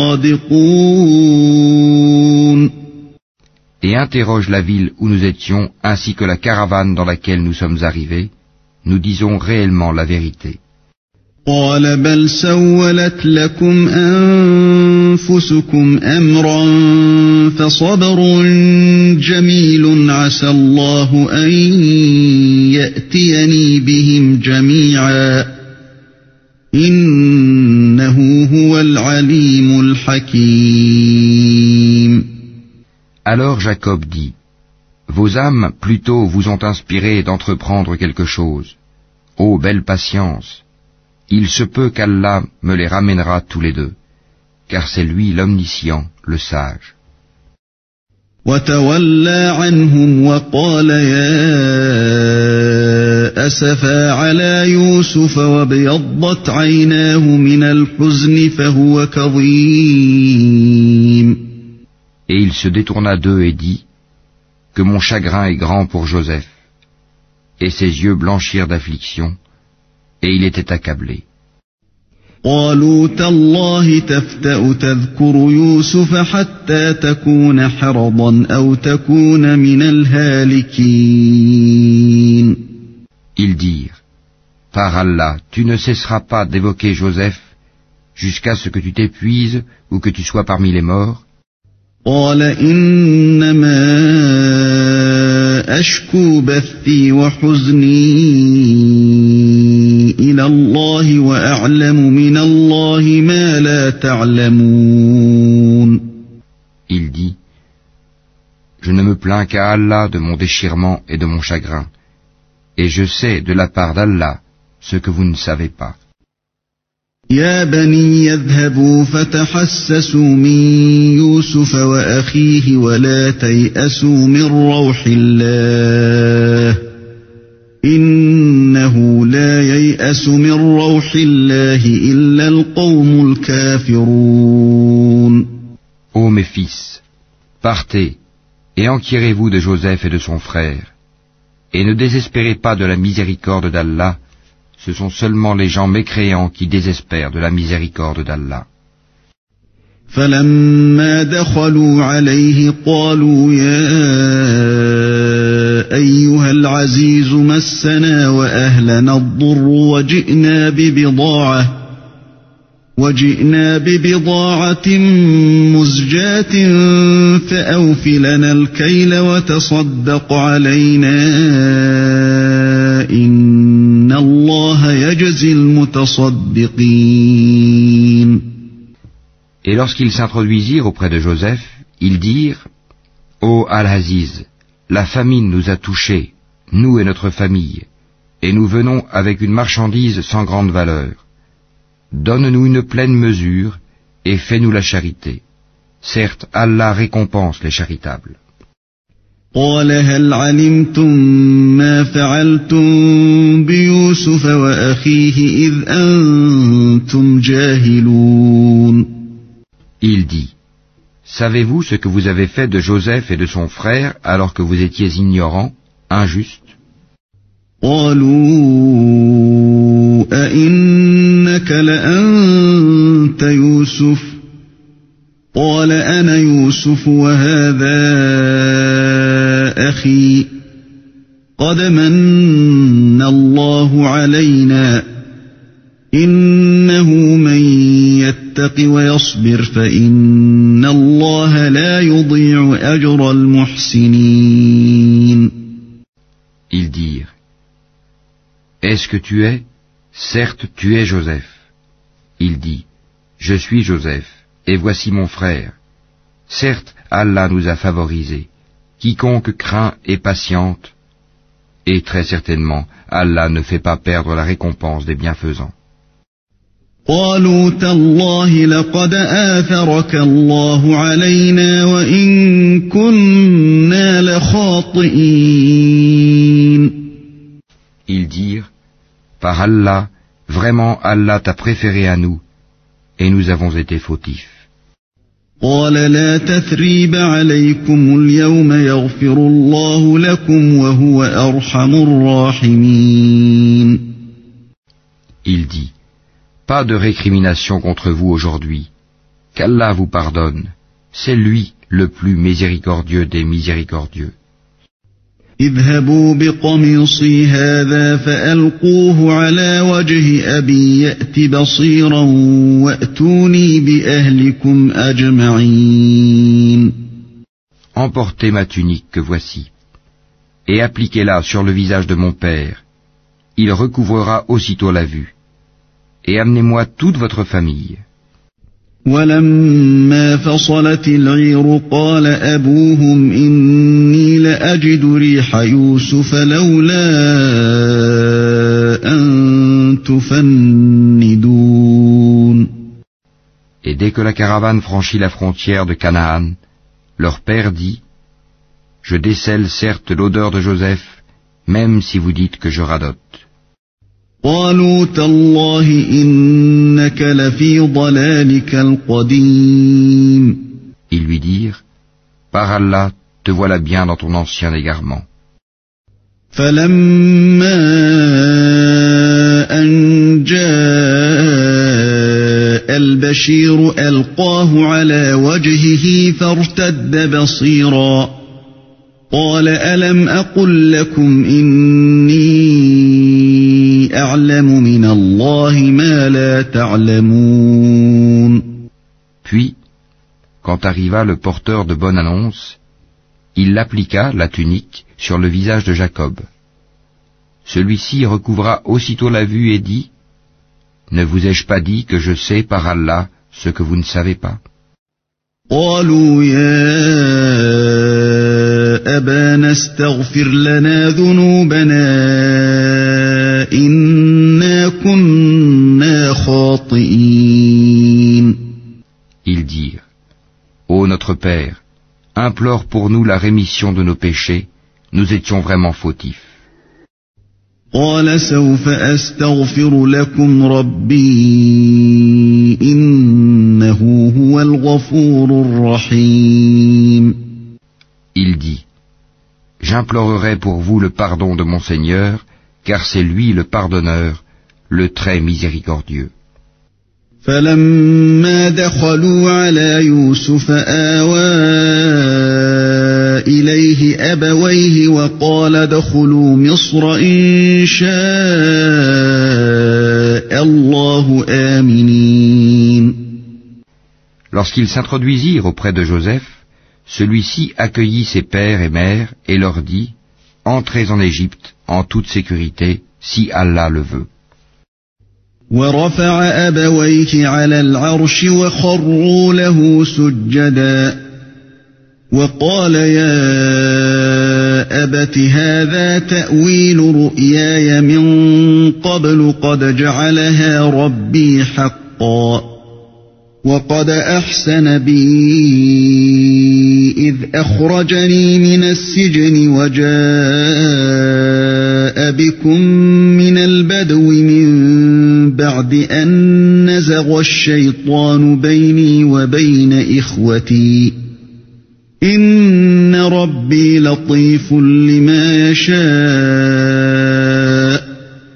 لصادقون. Et interroge la ville où nous étions, ainsi que la caravane dans laquelle nous sommes arrivés, nous disons réellement la vérité. قال بل سولت لكم أنفسكم أمرا فصبر جميل عسى الله أن يأتيني بهم جميعا إنه هو العليم الحكيم. Alors Jacob dit, vos âmes plutôt vous ont inspiré d'entreprendre quelque chose. Ô belle patience, il se peut qu'Allah me les ramènera tous les deux, car c'est lui l'omniscient, le sage. وتولى عنهم وقال يا أسفا على يوسف وابيضت عيناه من الحزن فهو كظيم. Et il se détourna d'eux et dit, que mon chagrin est grand pour Joseph. Et ses yeux blanchirent d'affliction, et il était accablé. قالوا تالله تفتأ تذكر يوسف حتى تكون حرضا أو تكون من الهالكين. Ils dirent, par Allah, tu ne cesseras pas d'évoquer Joseph jusqu'à ce que tu t'épuises ou que tu sois parmi les morts. قال إنما أشكو بثي وحزني إلى الله وأعلم من الله ما لا تعلمون. Il dit, je ne me plains qu'à Allah de mon déchirement et de mon chagrin, et je sais de la part d'Allah ce que vous ne savez pas. يا بني يذهبوا فتحسسوا من يوسف وأخيه ولا تيأسوا من روح الله إنه لا ييأس من روح الله إلا القوم الكافرون. Ô mes fils, partez et enquirez-vous de Joseph et de son frère, et ne désespérez pas de la miséricorde d'Allah. Ce sont seulement les gens mécréants qui désespèrent de la miséricorde d'Allah. فلما دخلوا عليه قالوا يا أيها العزيز مسنا وأهلنا الضر وجئنا ببضاعة مزجاة فأوف لنا الكيل وتصدق علينا إن الله يجزي المتصدقين. Et lorsqu'ils s'introduisirent auprès de Joseph, ils dirent, Ô Al-Aziz, la famine nous a touchés, nous et notre famille, et nous venons avec une marchandise sans grande valeur. Donne-nous une pleine mesure et fais-nous la charité. Certes, Allah récompense les charitables. قال هل علمتم ما فعلتم بيوسف وأخيه إذ أنتم جاهلون. Il dit, savez-vous ce que vous avez fait de Joseph et de son frère alors que vous étiez ignorants, injustes? قالوا أئنك لأنت يوسف قال أنا يوسف وهذا أخي قد من الله علينا إنه من يتق ويصبر فإن الله لا يضيع أجر المحسنين. Ils dirent, est-ce que tu es? Certes, tu es Joseph. Il dit, je suis Joseph, et voici mon frère. Certes, Allah nous a favorisés. Quiconque craint et patiente, et très certainement, Allah ne fait pas perdre la récompense des bienfaisants. قالوا تالله لقد آثرك الله علينا وإن كنا لخاطئين. Ils dirent, par Allah, vraiment Allah t'a préféré à nous, et nous avons été fautifs. قال لا تثريب عليكم اليوم يغفر الله لكم وهو أرحم الراحمين. Il dit, pas de récrimination contre vous aujourd'hui, qu'Allah vous pardonne, c'est lui le plus miséricordieux des miséricordieux. اذهبوا بقميصي هذا فألقوه على وجه أبي يأت بصيرا وأتوني بأهلكم أجمعين. Emportez ma tunique que voici, et appliquez-la sur le visage de mon père. Il recouvrera aussitôt la vue. et amenez-moi toute votre famille. ولما فصلت العير قال أبوهم إني لأجد ريح يوسف لولا أن تفندون. Et dès que la caravane franchit la frontière de Canaan, leur père dit, « Je décèle certes l'odeur de Joseph, même si vous dites que je radote. » قالوا تالله إنك لفي ضلالك القديم. Ils lui dirent, « Par Allah, te voilà bien dans ton ancien égarement. » فلما أن جاء البشير ألقاه على وجهه فارتد بصيرا قال ألم أقل لكم إني أعلم من الله ما لا تعلمون. Puis, quand arriva le porteur de bonne annonce, il l'appliqua, la tunique, sur le visage de Jacob. Celui-ci recouvra aussitôt la vue et dit, « Ne vous ai-je pas dit que je sais par Allah ce que vous ne savez pas ?» قالوا يا أبانا استغفر لنا ذنوبنا إنا كنا خاطئين. Ils dirent, « Ô notre Père, implore pour nous la rémission de nos péchés, nous étions vraiment fautifs. » قال سوف أستغفر لكم ربي إنه هو الغفور الرحيم. Il dit, « J'implorerai pour vous le pardon de mon Seigneur, car c'est lui le pardonneur, le très miséricordieux. » فلما دخلوا على يوسف آوى إليه أبويه وقال ادخلوا مصر إن شاء الله آمنين. Lorsqu'ils s'introduisirent auprès de Joseph, celui-ci accueillit ses pères et mères et leur dit, « Entrez en Égypte en toute sécurité, si Allah le veut. » ورفع أبويه على العرش وخروا له سجدا وقال يا أبت هذا تأويل رؤياي من قبل قد جعلها ربي حقا وقد أحسن بي إذ أخرجني من السجن وجاء بكم من البدو من بعد أن نزغ الشيطان بيني وبين إخوتي إن ربي لطيف لما يشاء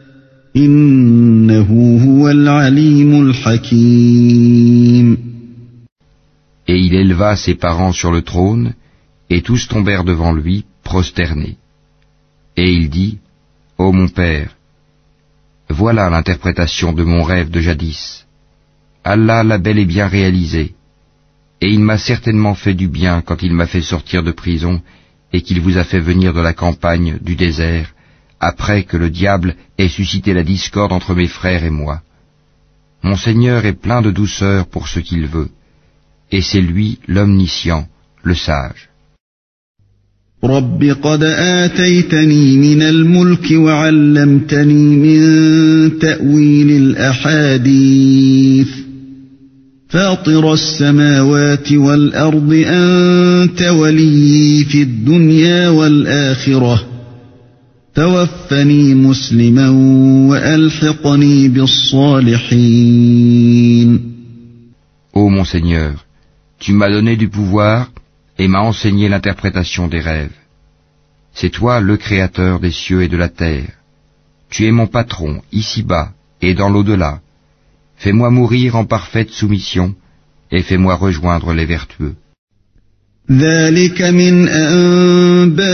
إنه هو العليم الحكيم. Et il éleva ses parents sur le trône, et tous tombèrent devant lui, prosternés. Et il dit, « Ô mon père, voilà l'interprétation de mon rêve de jadis. Allah l'a bel et bien réalisé, et il m'a certainement fait du bien quand il m'a fait sortir de prison et qu'il vous a fait venir de la campagne, du désert, après que le diable ait suscité la discorde entre mes frères et moi. Mon Seigneur est plein de douceur pour ce qu'il veut, et c'est lui l'omniscient, le sage. رب قد آتيتني من الملك وعلمتني من تأويل الأحاديث فاطر السماوات والأرض أنت ولي في الدنيا والآخرة توفني مسلما وألحقني بالصالحين. Ô mon Seigneur, tu m'as donné du pouvoir et m'as enseigné l'interprétation des rêves. C'est toi le Créateur des cieux et de la terre. Tu es mon patron, ici-bas et dans l'au-delà. Fais-moi mourir en parfaite soumission et fais-moi rejoindre les vertueux. ذلك من أنباء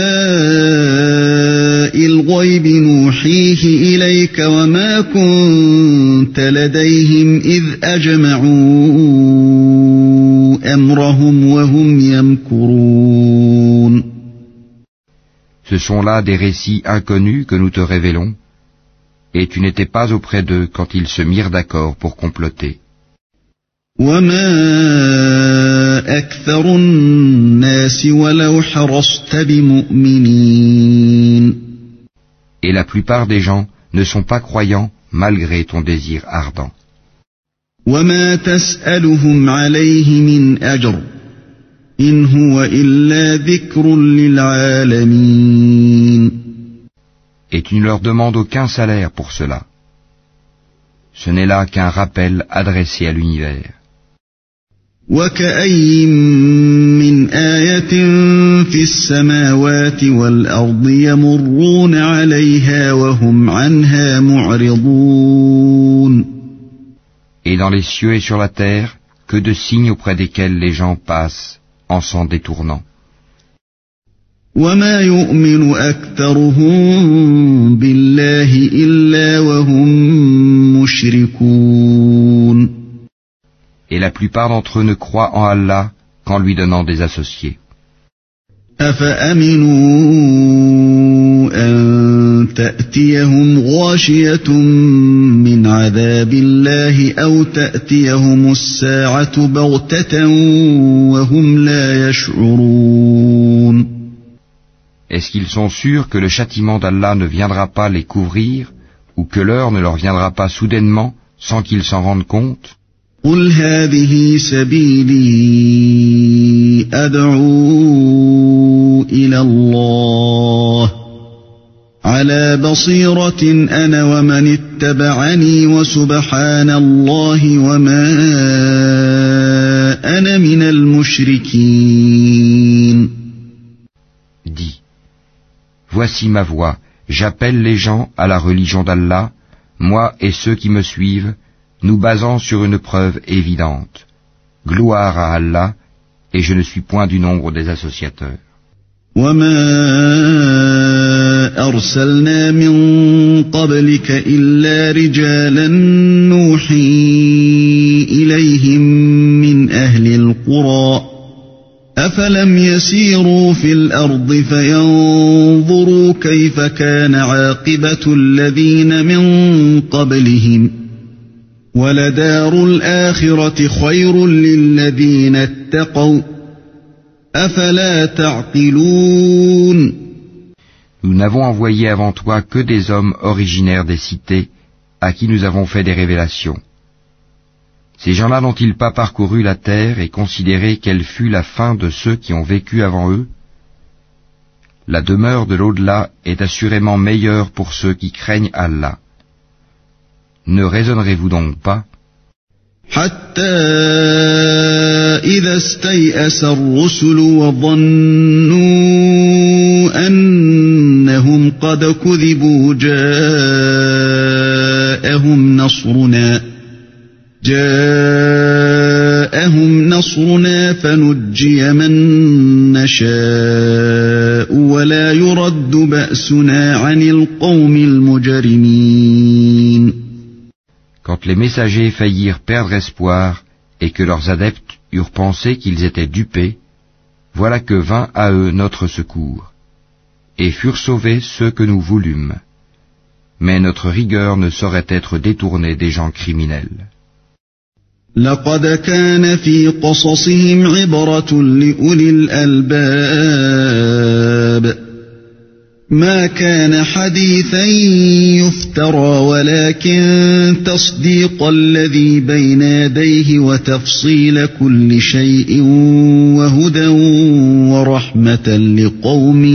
الغيب نوحيه إليك وما كنت لديهم إذ أجمعوا أمرهم وهم يمكرون. Ce sont là des récits inconnus que nous te révélons, Et tu n'étais pas auprès d'eux quand ils se mirent d'accord pour comploter. وما أكثر الناس ولو حرصت بمؤمنين. Et la plupart des gens ne sont pas croyants malgré ton désir ardent. وما تسألهم عليه من أجر إن هو إلا ذكر للعالمين. Et tu ne leur demandes aucun salaire pour cela. Ce n'est là qu'un rappel adressé à l'univers. وكأين من آية في السماوات والأرض يمرون عليها وهم عنها معرضون. Et dans les cieux et sur la terre, que de signes auprès desquels les gens passent en s'en détournant. وما يؤمن أكثرهم بالله إلا وهم مشركون. Et la plupart d'entre eux ne croient en Allah qu'en lui donnant des associés. أفأمنوا أن تأتيهم غاشية من عذاب الله أو تأتيهم الساعة بغتة وهم لا يشعرون. Est-ce qu'ils sont sûrs que le châtiment d'Allah ne viendra pas les couvrir, ou que l'heure ne leur viendra pas soudainement, sans qu'ils s'en rendent compte? قل هذه سبيلي أدعو إلى الله على بصيرة أنا ومن اتبعني وسبحان الله وما أنا من المشركين. Dis, voici ma voie, j'appelle les gens à la religion d'Allah, moi et ceux qui me suivent, nous basant sur une preuve évidente. Gloire à Allah, et je ne suis point du nombre des associateurs. وما أرسلنا من قبلك إلا رجالا نوحي إليهم من أهل القرى أفلم يسيروا في الأرض فينظروا كيف كان عاقبة الذين من قبلهم ولدار الآخرة خير للذين اتقوا أفلا تعقلون. Nous n'avons envoyé avant toi que des hommes originaires des cités à qui nous avons fait des révélations. Ces gens-là n'ont-ils pas parcouru la terre et considéré quelle fut la fin de ceux qui ont vécu avant eux? La demeure de l'au-delà est assurément meilleure pour ceux qui craignent Allah. Ne raisonnerez-vous donc pas? حتى إذا استيأس الرسل وظنوا أنهم قد كذبوا جاءهم نصرنا فنجي من نشاء ولا يرد بأسنا عن القوم المجرمين. Quand les messagers faillirent perdre espoir et que leurs adeptes eurent pensé qu'ils étaient dupés, voilà que vint à eux notre secours, et furent sauvés ceux que nous voulûmes. Mais notre rigueur ne saurait être détournée des gens criminels. لقد كان في قصصهم عبرة لأولي الألباب ما كان حديثا يفترى ولكن تصديق الذي بين يديه وتفصيل كل شيء وهدى ورحمة لقوم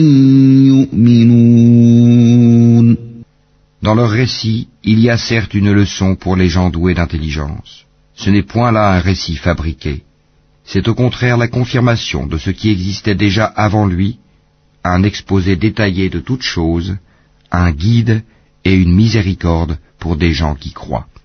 يؤمنون. Dans leur récit, il y a certes une leçon pour les gens doués d'intelligence. Ce n'est point là un récit fabriqué. C'est au contraire la confirmation de ce qui existait déjà avant lui, un exposé détaillé de toutes choses, un guide et une miséricorde pour des gens qui croient.